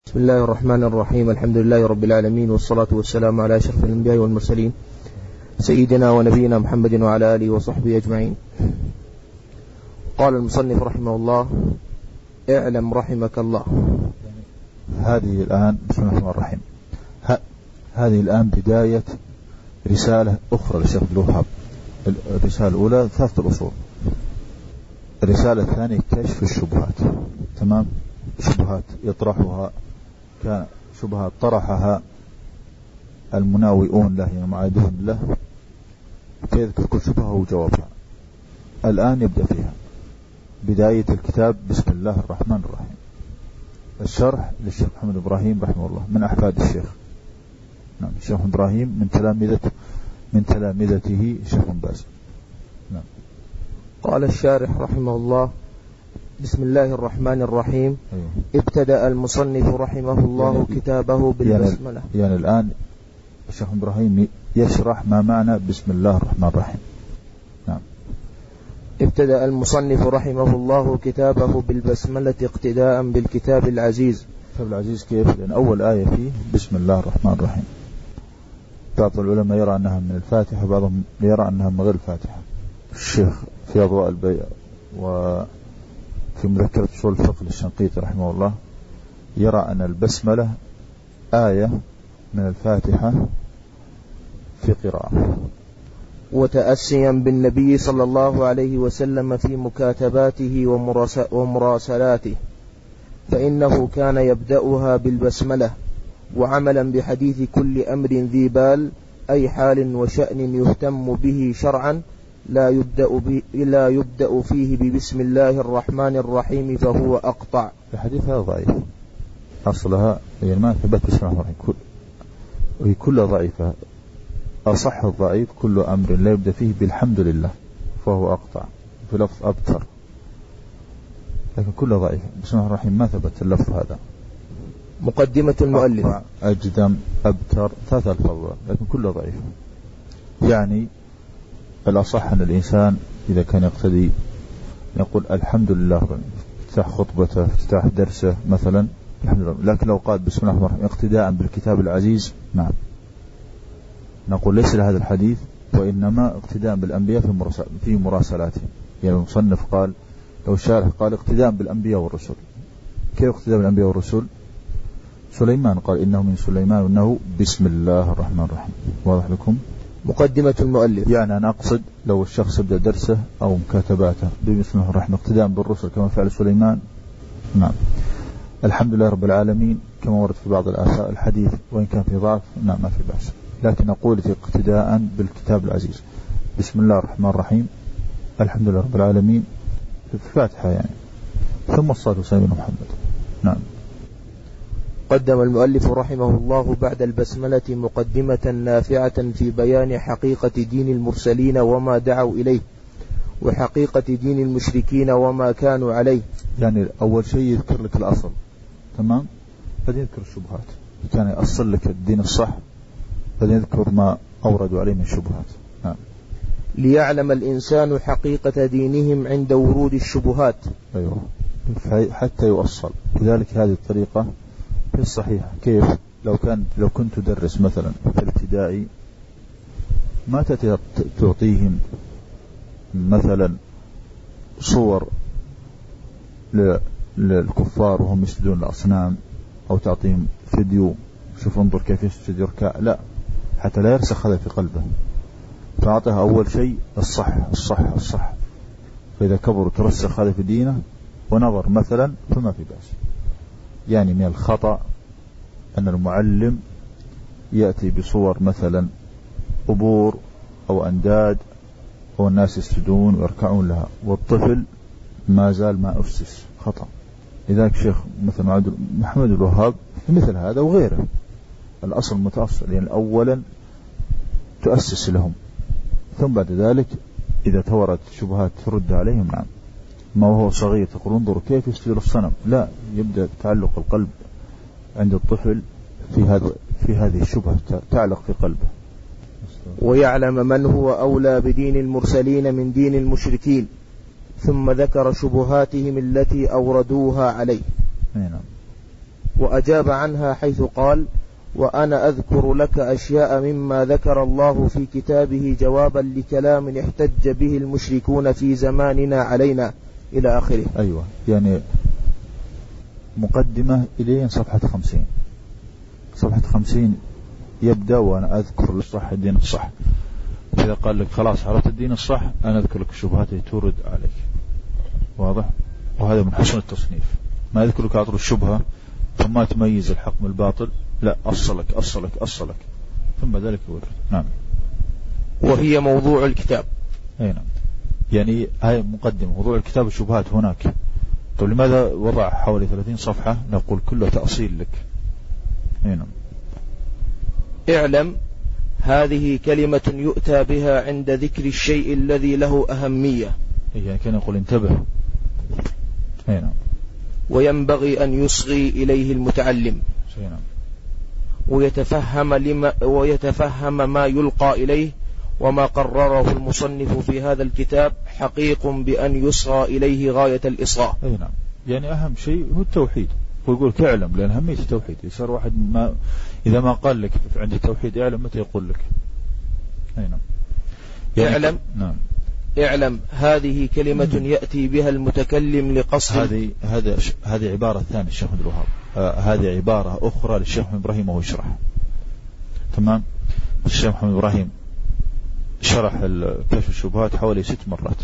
بسم الله الرحمن الرحيم. الحمد لله رب العالمين، والصلاة والسلام على أشرف الأنبياء والمرسلين سيدنا ونبينا محمد وعلى آله وصحبه أجمعين. قال المصنف رحمه الله: اعلم رحمك الله. هذه الآن بسم الله الرحمن الرحيم. هذه الآن بداية رسالة أخرى للشيخ عبد الوهاب. الرسالة الأولى ثلاثة الأصول، الرسالة الثانية كشف الشبهات. تمام، شبهات يطرحها، كان شبهات طرحها المناوئون له، يعني معادون له، فيذكر كل شبهة وجوابها. الآن يبدأ فيها بداية الكتاب. بسم الله الرحمن الرحيم. الشرح للشيخ محمد إبراهيم رحمه الله، من أحفاد الشيخ. نعم، الشيخ إبراهيم من تلامذته الشيخ بن باز. نعم. قال الشارح رحمه الله: بسم الله الرحمن الرحيم. ابتدأ المصنف رحمه الله كتابه بالبسملة. يعني الآن الشيخ إبراهيم يشرح ما معنى بسم الله الرحمن الرحيم. نعم. ابتدأ المصنف رحمه الله كتابه بالبسملة اقتداء بالكتاب العزيز. الكتاب العزيز كيف؟ لأن أول آية فيه بسم الله الرحمن الرحيم. بعض العلماء يرى أنها من الفاتحة، بعضهم يرى أنها من غير الفاتحة. الشيخ في أضواء البيع وفي مذكرة أصول الفقه للشنقيطي رحمه الله يرى أن البسملة آية من الفاتحة في قراءة. وتأسيا بالنبي صلى الله عليه وسلم في مكاتباته ومراسلاته، فإنه كان يبدأها بالبسملة، وعملا بحديث كل أمر ذي بال، أي حال وشأن يهتم به شرعا لا يبدأ فيه ببسم الله الرحمن الرحيم فهو أقطع. الحديث هذا ضعيف أصلها، يعني ما ثبت بسم الله الرحمن الرحيم، وهي كلها ضعيفة. أصح الضعيف كل أمر لا يبدأ فيه بالحمد لله فهو أقطع، في لفظ أبتر، لكن كلها ضعيفة. بسم الله الرحيم ما ثبت اللفظ هذا. مقدمة المؤلف: أجدم، أبتر، ثلاثة ألفاظ لكن كلها ضعيفة. يعني الأصح أن الإنسان إذا كان يقتدي يقول الحمد لله، افتتاح خطبته، افتتاح درسه مثلا، الحمد لله. لكن لو قال بسم الله الرحمن الرحيم اقتداء بالكتاب العزيز، نعم، نقول ليس لهذا الحديث، وإنما اقتداء بالأنبياء في مراسلاتهم. يعني المصنف قال، لو الشارح قال اقتداء بالأنبياء والرسل، كيف اقتداء بالأنبياء والرسل؟ سليمان قال إنه من سليمان وإنه بسم الله الرحمن الرحيم. واضح لكم؟ مقدمة المؤلف: يعني أنا أقصد لو الشخص يبدأ درسه أو مكاتباته بسم الله الرحمن اقتداء بالرسل كما فعل سليمان، نعم. الحمد لله رب العالمين كما ورد في بعض الآثار الحديث، وإن كان في ضعف، نعم ما في بأس، لكن أقول في اقتداء بالكتاب العزيز. بسم الله الرحمن الرحيم، الحمد لله رب العالمين، في الفاتحة يعني، ثم الصلاة والسلام على محمد. نعم. قدم المؤلف رحمه الله بعد البسملة مقدمة نافعة في بيان حقيقة دين المرسلين وما دعوا إليه، وحقيقة دين المشركين وما كانوا عليه. يعني أول شيء يذكر لك الأصل، تمام، بعدين يذكر الشبهات. كان يأصل لك الدين الصح، بعدين يذكر ما أوردوا عليه من شبهات. نعم. ليعلم الإنسان حقيقة دينهم عند ورود الشبهات. أيوه، حتى يوصل. لذلك هذه الطريقة في الصحيح. كيف؟ لو كنت تدرس مثلا في الابتدائي، ما تعطيهم مثلا صور للكفار وهم يسجدون الأصنام، أو تعطيهم فيديو شوف انظر كيف يسجد يركع، لا، حتى لا يرسخ هذا في قلبه. فأعطيها أول شيء الصح الصح الصح، فإذا كبروا ترسخ هذا في دينه ونظر مثلا فما في بأس. يعني من الخطأ أن المعلم يأتي بصور مثلا قبور أو أنداد أو الناس يسجدون ويركعون لها، والطفل ما زال ما أسس، خطأ. لذلك شيخ مثل محمد الوهاب في مثل هذا وغيره الأصل متأصل، يعني أولا تؤسس لهم، ثم بعد ذلك إذا تورت شبهات ترد عليهم. نعم. ما هو صغير تقول انظروا كيف يسجد الصنم، لا، يبدأ تعلق القلب عند الطفل في هذه الشبهة تعلق في قلبه. ويعلم من هو أولى بدين المرسلين من دين المشركين، ثم ذكر شبهاتهم التي أوردوها عليه. نعم. وأجاب عنها حيث قال: وأنا أذكر لك أشياء مما ذكر الله في كتابه جوابا لكلام احتج به المشركون في زماننا علينا، إلى آخره. أيوة، يعني مقدمة إليه صفحة 50. صفحة 50 يبدأ: وأنا أذكر الصح الدين الصح. إذا قال لك خلاص عرفت الدين الصح، أنا أذكر لك الشبهات اللي تورد عليك. واضح؟ وهذا من حسن التصنيف، ما يذكر لك عطر الشبهة ثم تميز الحق من الباطل، لا، أصلك ثم ذلك يورد. نعم. وهي موضوع الكتاب. أي نعم، يعني هاي مقدمة موضوع الكتاب الشبهات هناك. طيب لماذا وضع حوالي 30 صفحة؟ نقول كله تأصيل لك. أي نعم. اعلم هذه كلمة يؤتى بها عند ذكر الشيء الذي له أهمية. يعني كان يقول انتبه. أي نعم. وينبغي أن يصغي إليه المتعلم. أي نعم. ويتفهم ما يلقى إليه، وما قرره المصنف في هذا الكتاب حقيق بأن يصغى إليه غاية الإصغاء. أي نعم، يعني أهم شيء هو التوحيد. ويقول اعلم، لأن أهمية التوحيد. يصير واحد ما إذا ما قال لك عند التوحيد اعلم، متى يقول لك؟ أي نعم. يعني اعلم. نعم. اعلم هذه كلمة يأتي بها المتكلم لقصد. هذه عبارة ثانية الشيخ عبد الوهاب. هذه عبارة أخرى للشيخ محمد إبراهيم وهو يشرح. تمام. الشيخ محمد إبراهيم شرح كشف الشبهات حوالي 6 مرات.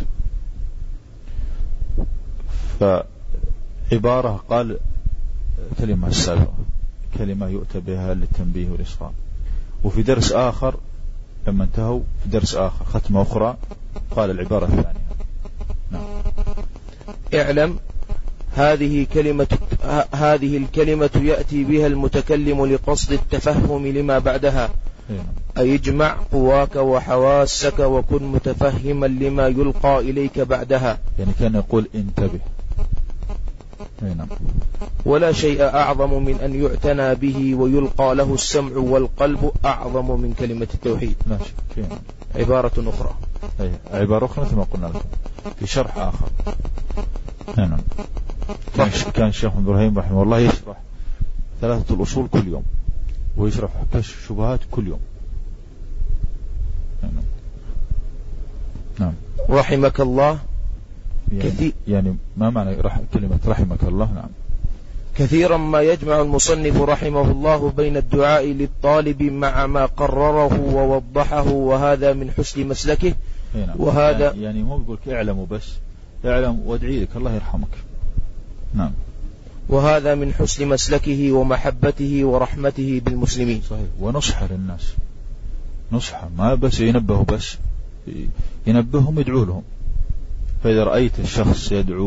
فعبارة قال كلمة السابقة، كلمة يؤتى بها للتنبيه والإصغاء. وفي درس آخر لما انتهوا في درس آخر ختمة أخرى قال العبارة الثانية. نعم. اعلم هذه الكلمة يأتي بها المتكلم لقصد التفهم لما بعدها، أي اجمع قواك وحواسك وكن متفهما لما يلقى إليك بعدها. يعني كان يقول انتبه. نعم. ولا شيء أعظم من أن يعتنى به ويلقى له السمع والقلب أعظم من كلمة التوحيد. لا شك. عبارة أخرى. عبارة أخرى كما قلنا لكم في شرح آخر. نعم. كان الشيخ إبراهيم رحمه الله يشرح 3 الأصول كل يوم، ويشرح كشف الشبهات كل يوم. نعم. رحمك الله. يعني ما معنى كلمة رحمك الله؟ نعم. كثيرا ما يجمع المصنف رحمه الله بين الدعاء للطالب مع ما قرره ووضحه، وهذا من حسن مسلكه. نعم. وهذا يعني مو بيقولك اعلم وبس، اعلم وادعي لك الله يرحمك. نعم. وهذا من حسن مسلكه ومحبته ورحمته بالمسلمين. صحيح. ونصح للناس، نصح ما بس ينبهوا، بس ينبههم يدعو لهم. فإذا رأيت الشخص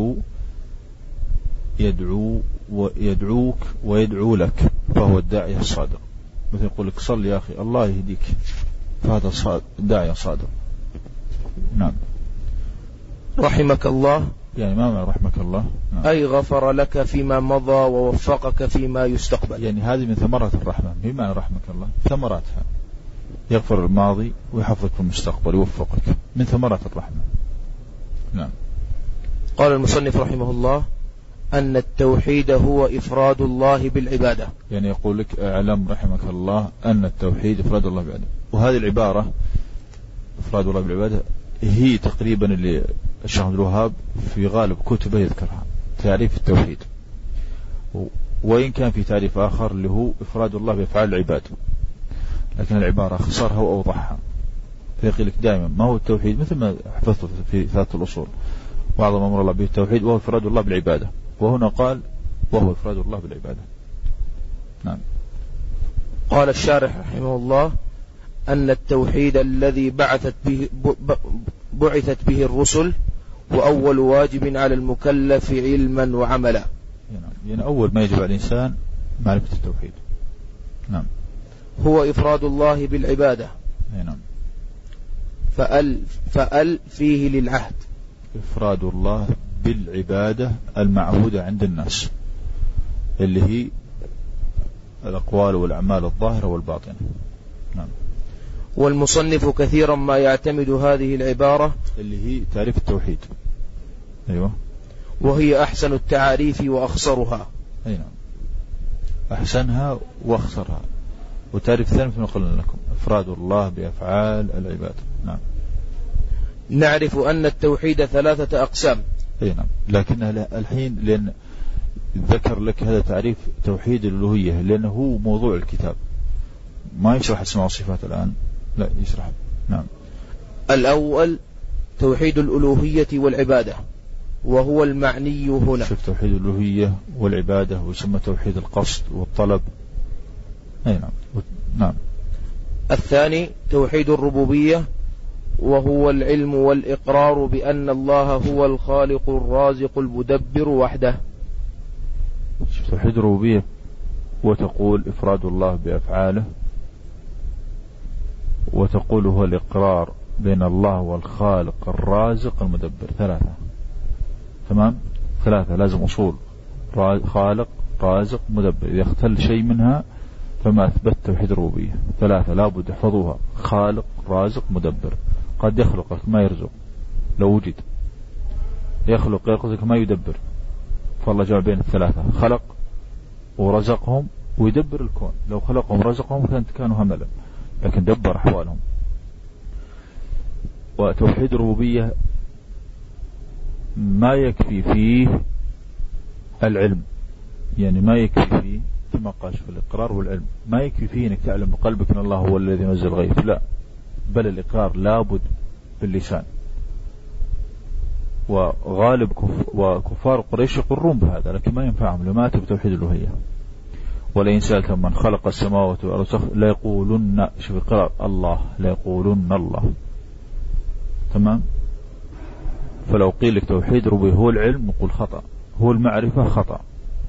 يدعوك ويدعو لك فهو الداعية الصادق. مثل يقول لك صل يا أخي الله يهديك، فهذا داعية صادق. نعم. رحمك الله يعني ما معنى رحمك الله؟ نعم. أي غفر لك فيما مضى ووفقك فيما يستقبل. يعني هذه من ثمرات الرحمة. بمعنى رحمك الله ثمراتها يغفر الماضي ويحفظك في المستقبل ويوفقك، من ثمرات الرحمة. نعم. قال المصنف رحمه الله أن التوحيد هو إفراد الله بالعبادة. يعني يقول لك اعلم رحمك الله أن التوحيد إفراد الله بالعبادة. وهذه العبارة إفراد الله بالعبادة هي تقريبا اللي الشيخ عبد الوهاب في غالب كتبه يذكرها، تعريف التوحيد. وإن كان في تعريف آخر اللي هو إفراد الله بأفعال العباد، لكن العبارة اختصرها وأوضحها. فيقول لك دائما ما هو التوحيد، مثل ما حفظته في 3 الأصول: وأعظم أمر الله به التوحيد وهو إفراد الله بالعبادة. وهنا قال وهو إفراد الله بالعبادة. نعم. قال الشارح رحمه الله أن التوحيد الذي بعثت به الرسل وأول واجب على المكلف علما وعملا. يعني أول ما يجب على الإنسان معرفة التوحيد. نعم. هو إفراد الله بالعبادة. نعم. فأل فيه للعهد. إفراد الله بالعبادة المعهودة عند الناس، اللي هي الأقوال والأعمال الظاهرة والباطنة. نعم. والمصنف كثيرا ما يعتمد هذه العبارة اللي هي تعريف التوحيد. أيوة. وهي أحسن التعاريف وأخصرها. أي نعم. أحسنها وأخسرها. والتعريف الثاني مثل ما قلنا لكم إفراد الله بأفعال العباد. نعم. نعرف أن التوحيد 3 أقسام. أي نعم، لكنها الحين لأن ذكر لك هذا تعريف توحيد الألوهية لأنه هو موضوع الكتاب، ما يشرح اسماء وصفات الآن، لا يشرح. نعم. الأول توحيد الألوهية والعبادة وهو المعني هنا. شوف توحيد الألوهية والعبادة ويسمى توحيد القصد والطلب. أي نعم. نعم. الثاني توحيد الربوبية وهو العلم والإقرار بأن الله هو الخالق الرازق المدبر وحده. شوف توحيد الربوبية وتقول إفراد الله بأفعاله، وتقول هو الإقرار بين الله والخالق الرازق المدبر. 3. تمام. 3 لازم أصول: خالق رازق مدبر. إذا اختل شيء منها فما أثبت توحيد الربوبية. 3 لابد احفظوها: خالق رازق مدبر. قد يخلقك ما يرزق لو وجد، يخلق يرزق ما يدبر، فالله جمع بين 3: خلق ورزقهم ويدبر الكون. لو خلقهم ورزقهم كانوا هملا، لكن دبر أحوالهم. وتوحيد الربوبية ما يكفي فيه العلم، يعني ما يكفي فيه كما قال في الإقرار والعلم، ما يكفي فيه أنك تعلم بقلبك أن الله هو الذي نزل الغيث، لا، بل الإقرار لابد باللسان. وغالب وكفار قريش يقرون بهذا، لكن ما ينفعهم لما أتوا بتوحيد الألوهية. ولئن سألتم من خلق السماوات والأرض لا يقولن، شوف القرار الله، لا يقولن الله. تمام. فلو قيل لك توحيد الربوبية هو العلم نقول خطأ، هو المعرفة خطأ،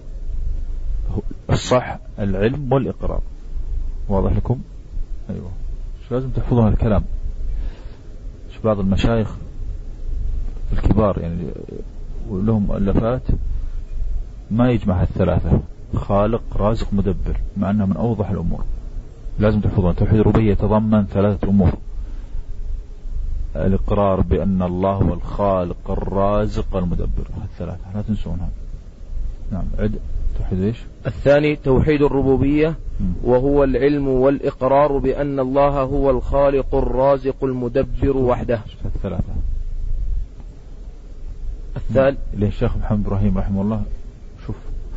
الصح العلم والإقرار. واضح لكم؟ أيوة. شو لازم تحفظون الكلام. شو بعض المشايخ الكبار يعني ولهم مؤلفات ما يجمع ال3: خالق رازق مدبر، مع أنها من أوضح الأمور. لازم تحفظون توحيد الربوبية يتضمن 3 أمور: الإقرار بأن الله هو الخالق الرازق المدبر، 3 لا تنسونها. نعم. عد توحيد إيش؟ الثاني توحيد الربوبية وهو العلم والإقرار بأن الله هو الخالق الرازق المدبر وحده. 3. الثالث للشيخ محمد إبراهيم رحمه الله، شوف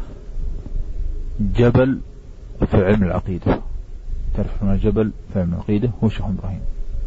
جبل في علم العقيدة، تعرف ما جبل في علم العقيدة هو الشيخ محمد إبراهيم.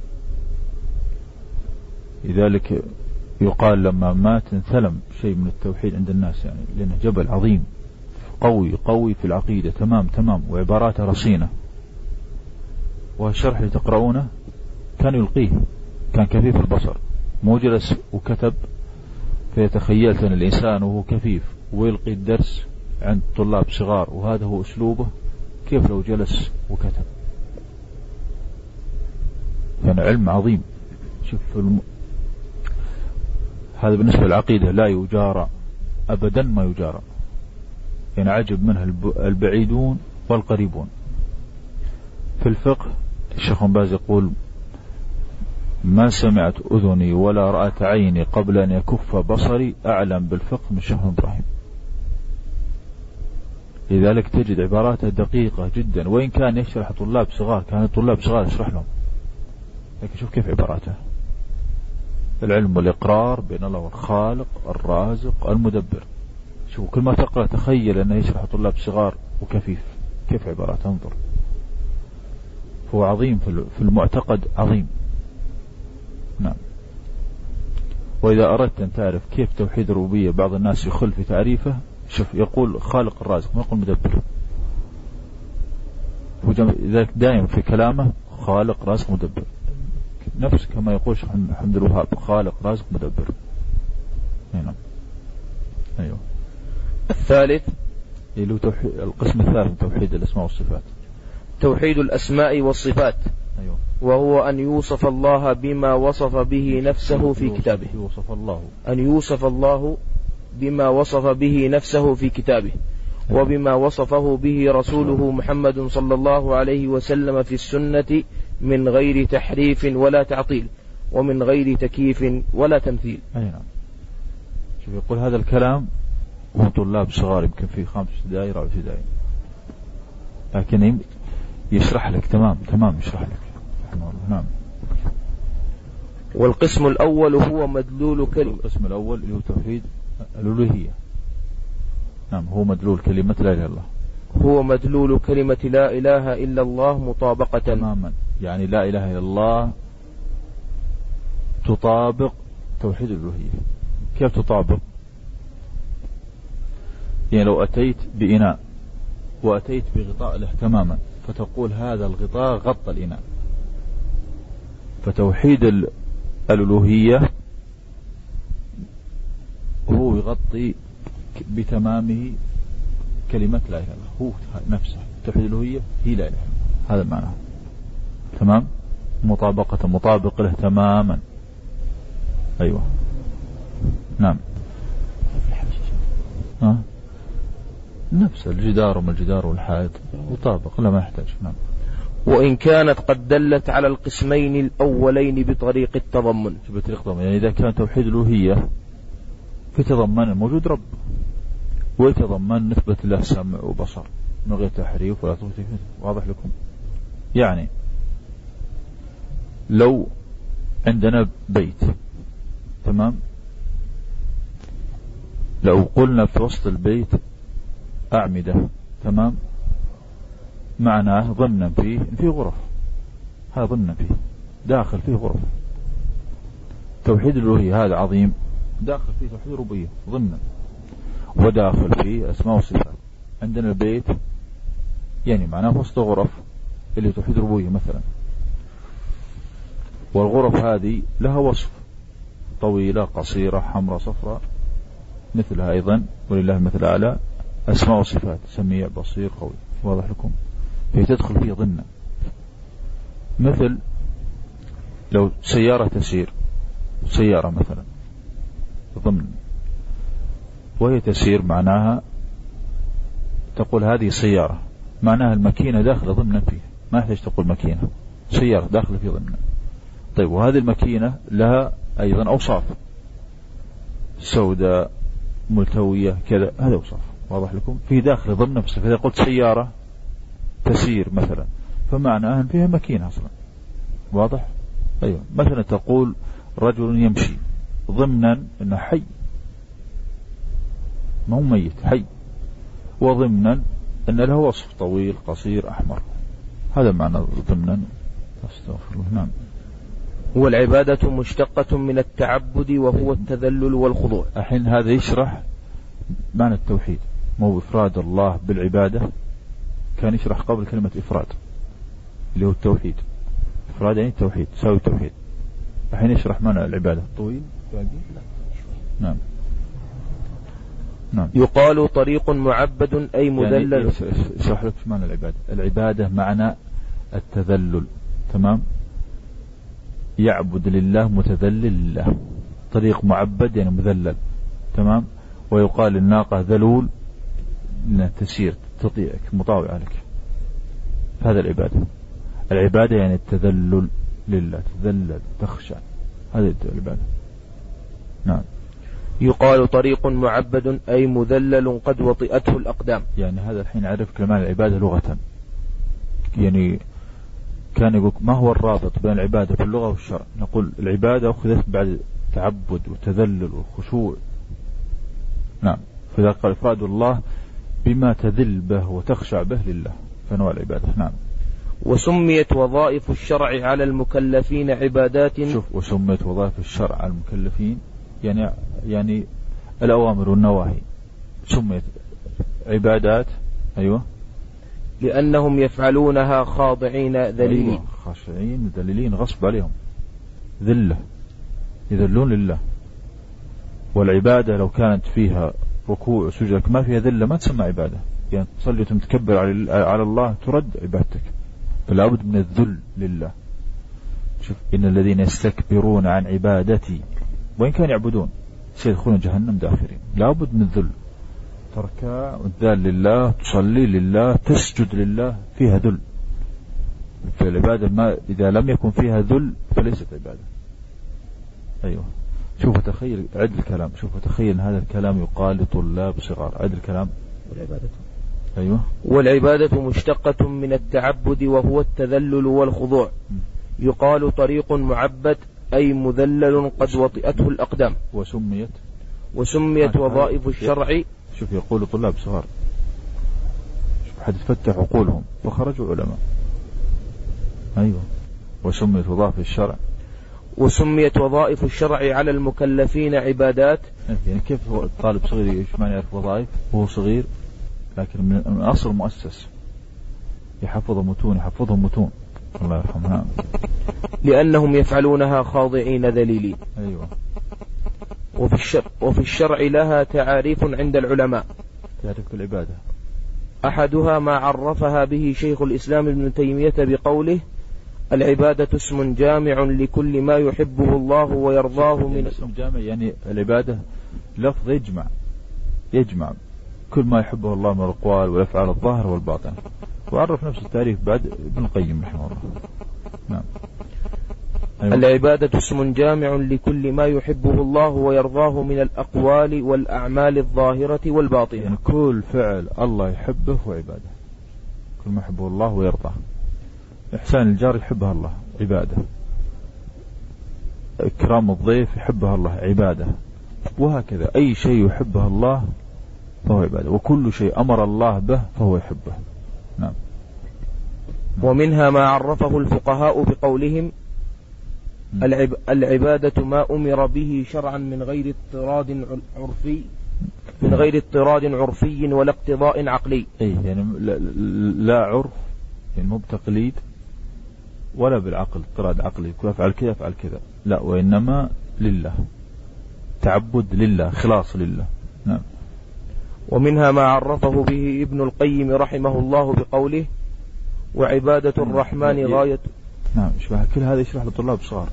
لذلك يقال لما مات انثلم شيء من التوحيد عند الناس، يعني لأنه جبل عظيم قوي في العقيدة، تمام، وعباراته رصينة. والشرح اللي تقرؤونه كان يلقيه، كان كفيف البصر، مو جلس وكتب. فيتخيلت أن الإنسان وهو كفيف ويلقي الدرس عند طلاب صغار وهذا هو أسلوبه، كيف لو جلس وكتب؟ كان علم عظيم. شوف هذا بالنسبة للعقيدة لا يجارى أبدا، ما يجارى، يعني عجب منها البعيدون والقريبون. في الفقه الشيخ باز يقول: ما سمعت أذني ولا رأت عيني قبل أن يكف بصري أعلم بالفقه من الشيخ إبراهيم. لذلك تجد عباراته دقيقة جدا، وإن كان يشرح طلاب صغار، كان الطلاب صغار يشرح لهم، لكن شوف كيف عباراته: العلم والإقرار بأن الله الخالق الرازق المدبر. شوف كل ما تقرأ تخيل أنه يشرح طلاب صغار وكفيف، كيف عباراته، انظر. فهو عظيم في المعتقد، عظيم. نعم. وإذا أردت أن تعرف كيف توحيد الربوبية بعض الناس يخل في تعريفه، شوف يقول خالق الرازق ما يقول مدبر. لذلك دائما في كلامه خالق رازق مدبر، نفس كما يقول شيخ محمد الوهاب خالق رازق مدبر. نعم. أيوه. الثالث القسم الثالث توحيد الأسماء والصفات، توحيد الأسماء والصفات. أيوه. وهو أن يوصف الله بما وصف به نفسه في كتابه، أن يوصف الله بما وصف به نفسه في كتابه، وبما وصفه به رسوله محمد صلى الله عليه وسلم في السنة من غير تحريف ولا تعطيل، ومن غير تكييف ولا تمثيل. أي نعم. شوف يقول هذا الكلام هم طلاب صغار يمكن في 5 ابتدائي 4 ابتدائي، لكن يشرح لك تمام يشرح لك. نعم. والقسم الأول هو مدلول كلمة. القسم الأول اللي هو توحيد الألوهية. نعم، هو مدلول كلمة لا إله إلا الله. هو مدلول كلمة لا إله إلا الله مطابقة تماما، يعني لا إله إلا الله تطابق توحيد الألوهية. كيف تطابق؟ يعني لو أتيت بإناء وأتيت بغطاء له تماما، فتقول هذا الغطاء غطى الإناء، فتوحيد الألوهية هو يغطي بتمامه كلمة لا إله إلا الله، هو نفسه توحيد الألوهية هي لا إله إلا الله، هذا معناه. تمام، مطابق له تماما. أيوة. نعم. نفس الجدار وما الجدار والحائط مطابق، لا ما يحتاج. نعم. وإن كانت قد دلت على القسمين الأولين بطريق التضمن. بطريق التضمن يعني إذا كان توحيد الألوهية يتضمن موجود رب، ويتضمن نثبت له سمع وبصر من غير تحريف ولا تضييف. واضح لكم؟ يعني لو عندنا بيت، تمام، لو قلنا في وسط البيت أعمدة، تمام، معناه ضمنا فيه غرف، هذا ضمنا فيه داخل فيه غرف. توحيد الألوهية هذا عظيم، داخل فيه توحيد الربوبية ضمنا، وداخل فيه أسماء وصفات. عندنا البيت يعني معناه وسط غرف اللي توحيد الربوبية مثلا، والغرف هذه لها وصف، طويلة قصيرة حمراء صفراء مثلها أيضا، ولله المثل الأعلى، أسماء وصفات، سميع بصير قوي. واضح لكم؟ فهي تدخل فيه ضمنا. مثل لو سيارة تسير، سيارة مثلا ضمن، وهي تسير معناها تقول هذه سيارة، معناها الماكينة داخل ضمنا فيه، ما يحتاج تقول ماكينة، سيارة داخل فيه ضمنا. طيب، وهذه الماكينة لها أيضا أوصاف، سوداء ملتوية كذا، هذا أوصاف. واضح لكم؟ في داخل ضمن نفسه. فإذا قلت سيارة تسير مثلا، فمعناها أن فيها ماكينة أصلا. واضح؟ أيوة. مثلا تقول رجل يمشي، ضمنا أنه حي، ما هو ميت، حي، وضمنا أن له وصف طويل قصير أحمر، هذا معنى ضمنا. أستغفر الله. نعم. والعبادة مشتقة من التعبد وهو التذلل والخضوع. الحين هذا يشرح معنى التوحيد، مو إفراد الله بالعبادة، كان يشرح قبل كلمة إفراد اللي هو التوحيد. إفراد يعني التوحيد، ساوي التوحيد. الحين يشرح معنى العبادة. طويل. نعم. نعم. يقال طريق معبد أي مذلل. يعني يشرح لك معنى العبادة. العبادة معنى التذلل، تمام، يعبد لله متذلل لله. طريق معبد يعني مذلل، تمام. ويقال الناقة ذلول لأنها تسير تطيعك مطاوعة لك. هذا العبادة يعني التذلل لله، تذلل تخشع، هذا العبادة. نعم. يقال طريق معبد أي مذلل قد وطئته الأقدام. يعني هذا الحين عرف كلمة العبادة لغة. يعني كان يقول ما هو الرابط بين العبادة في اللغة والشرع؟ نقول العبادة أخذت بعد تعبد وتذلل وخشوع. نعم. فإذا قال إفراد الله بما تذل به وتخشع به لله، فنوع العبادة. نعم. وسميت وظائف الشرع على المكلفين عبادات. شوف، وسميت وظائف الشرع على المكلفين يعني الأوامر والنواهي سميت عبادات. أيوة. لأنهم يفعلونها خاضعين ذليلين. أيوة. خاشعين ذليلين غصب عليهم، ذلة، يذلون لله. والعبادة لو كانت فيها ركوع وسجود ما فيها ذلة ما تسمى عبادة. يعني تصلي وتتكبر على الله ترد عبادتك، فلا بد من الذل لله. شوف، إن الذين يستكبرون عن عبادتي وإن كانوا يعبدون سيدخلون جهنم داخرين. لا بد من الذل، تركع والذال لله، تصلي لله، تسجد لله، فيها ذل. في العبادة ما إذا لم يكن فيها ذل فليست عبادة. أيوة. شوف تخيل، عد الكلام، شوف تخيل هذا الكلام يقال لطلاب صغار، عد الكلام. أيوة. والعبادة مشتقة من التعبد وهو التذلل والخضوع. يقال طريق معبد أي مذلل قد وطئته الأقدام. وسميت وظائف الشرع. شوف يقول طلاب صغار، شوف حد فتح عقولهم فخرجوا علماء. أيوة. وسميت وظائف الشرع. وسميت وظائف الشرع على المكلفين عبادات. يعني كيف الطالب صغير ايش معنى يعرف وظائف وهو صغير، لكن من أصل مؤسس يحفظهم متون الله يرحمها، لأنهم يفعلونها خاضعين ذليلين. أيوة. وفي الشرع لها تعاريف عند العلماء. تعريف العبادة أحدها ما عرفها به شيخ الإسلام ابن تيمية بقوله: العبادة اسم جامع لكل ما يحبه الله ويرضاه من. اسم جامع يعني العبادة لفظ يجمع كل ما يحبه الله من الأقوال والأفعال الظاهر والباطن. وعرف نفس التعريف بعد ابن القيم رحمه الله. نعم. أيوة. العبادة اسم جامع لكل ما يحبه الله ويرضاه من الأقوال والأعمال الظاهرة والباطنة. يعني كل فعل الله يحبه هو عبادة، كل ما يحبه الله ويرضاه. إحسان الجار يحبها الله عبادة، إكرام الضيف يحبها الله عبادة، وهكذا أي شيء يحبه الله فهو عبادة، وكل شيء أمر الله به فهو يحبه. نعم. ومنها ما عرفه الفقهاء بقولهم: العبادة ما أمر به شرعا من غير اضطراد عرفي ولا اقتضاء عقلي. يعني لا عرف، يعني مو بتقليد ولا بالعقل اضطراد عقلي كل أفعل كذا أفعل كذا، لا، وإنما لله، تعبد لله، خلاص لله. نعم. ومنها ما عرفه به ابن القيم رحمه الله بقوله: وعبادة الرحمن غاية. نعم. كل هذا يشرح لطلاب صغار.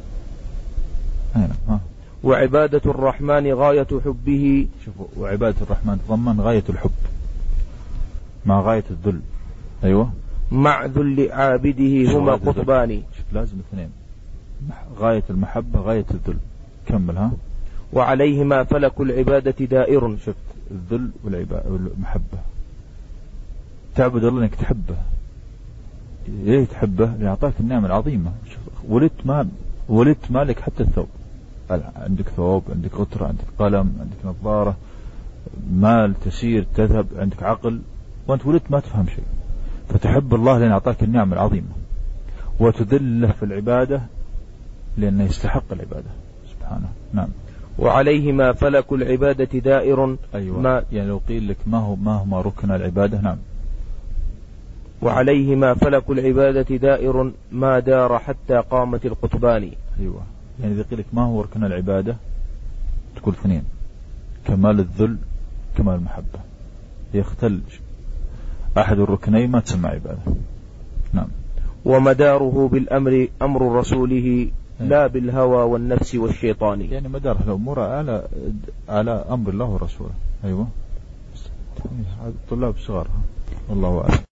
وعبادة الرحمن غاية حبه. شوفوا، وعبادة الرحمن تضمن غاية الحب مع غاية الذل. أيوة. مع ذل عابده هما قطبان. لازم اثنين، غاية المحبة غاية الذل. كمل. وعليهما فلك العبادة دائر. شفت الذل والمحبة، تعبد الله انك تحبه. ليه تحبه؟ لأن أعطاك النعمة العظيمة. ولدت مالك حتى الثوب، عندك ثوب، عندك غترة، عندك قلم، عندك نظارة، مال تسير تذهب، عندك عقل، وأنت ولدت ما تفهم شيء، فتحب الله لأن أعطاك النعمة العظيمة، وتذل له في العبادة لأنه يستحق العبادة سبحانه. نعم. وعليهما فلك العبادة دائر. أيوة. يعني لو قيل لك ما هما ركن العبادة. نعم. وعليهما فلك العبادة دائر ما دار حتى قامت القطبان. أيوة. يعني إذا قيل لك ما هو ركن العبادة تقول اثنين: كمال الذل، كمال المحبة. يختل أحد الركنين ما تسمى عبادة. نعم. ومداره بالأمر أمر رسوله لا بالهوى والنفس والشيطان. يعني مدار الأمور على أمر الله ورسوله. أيوة. طلاب صغار. والله أعلم.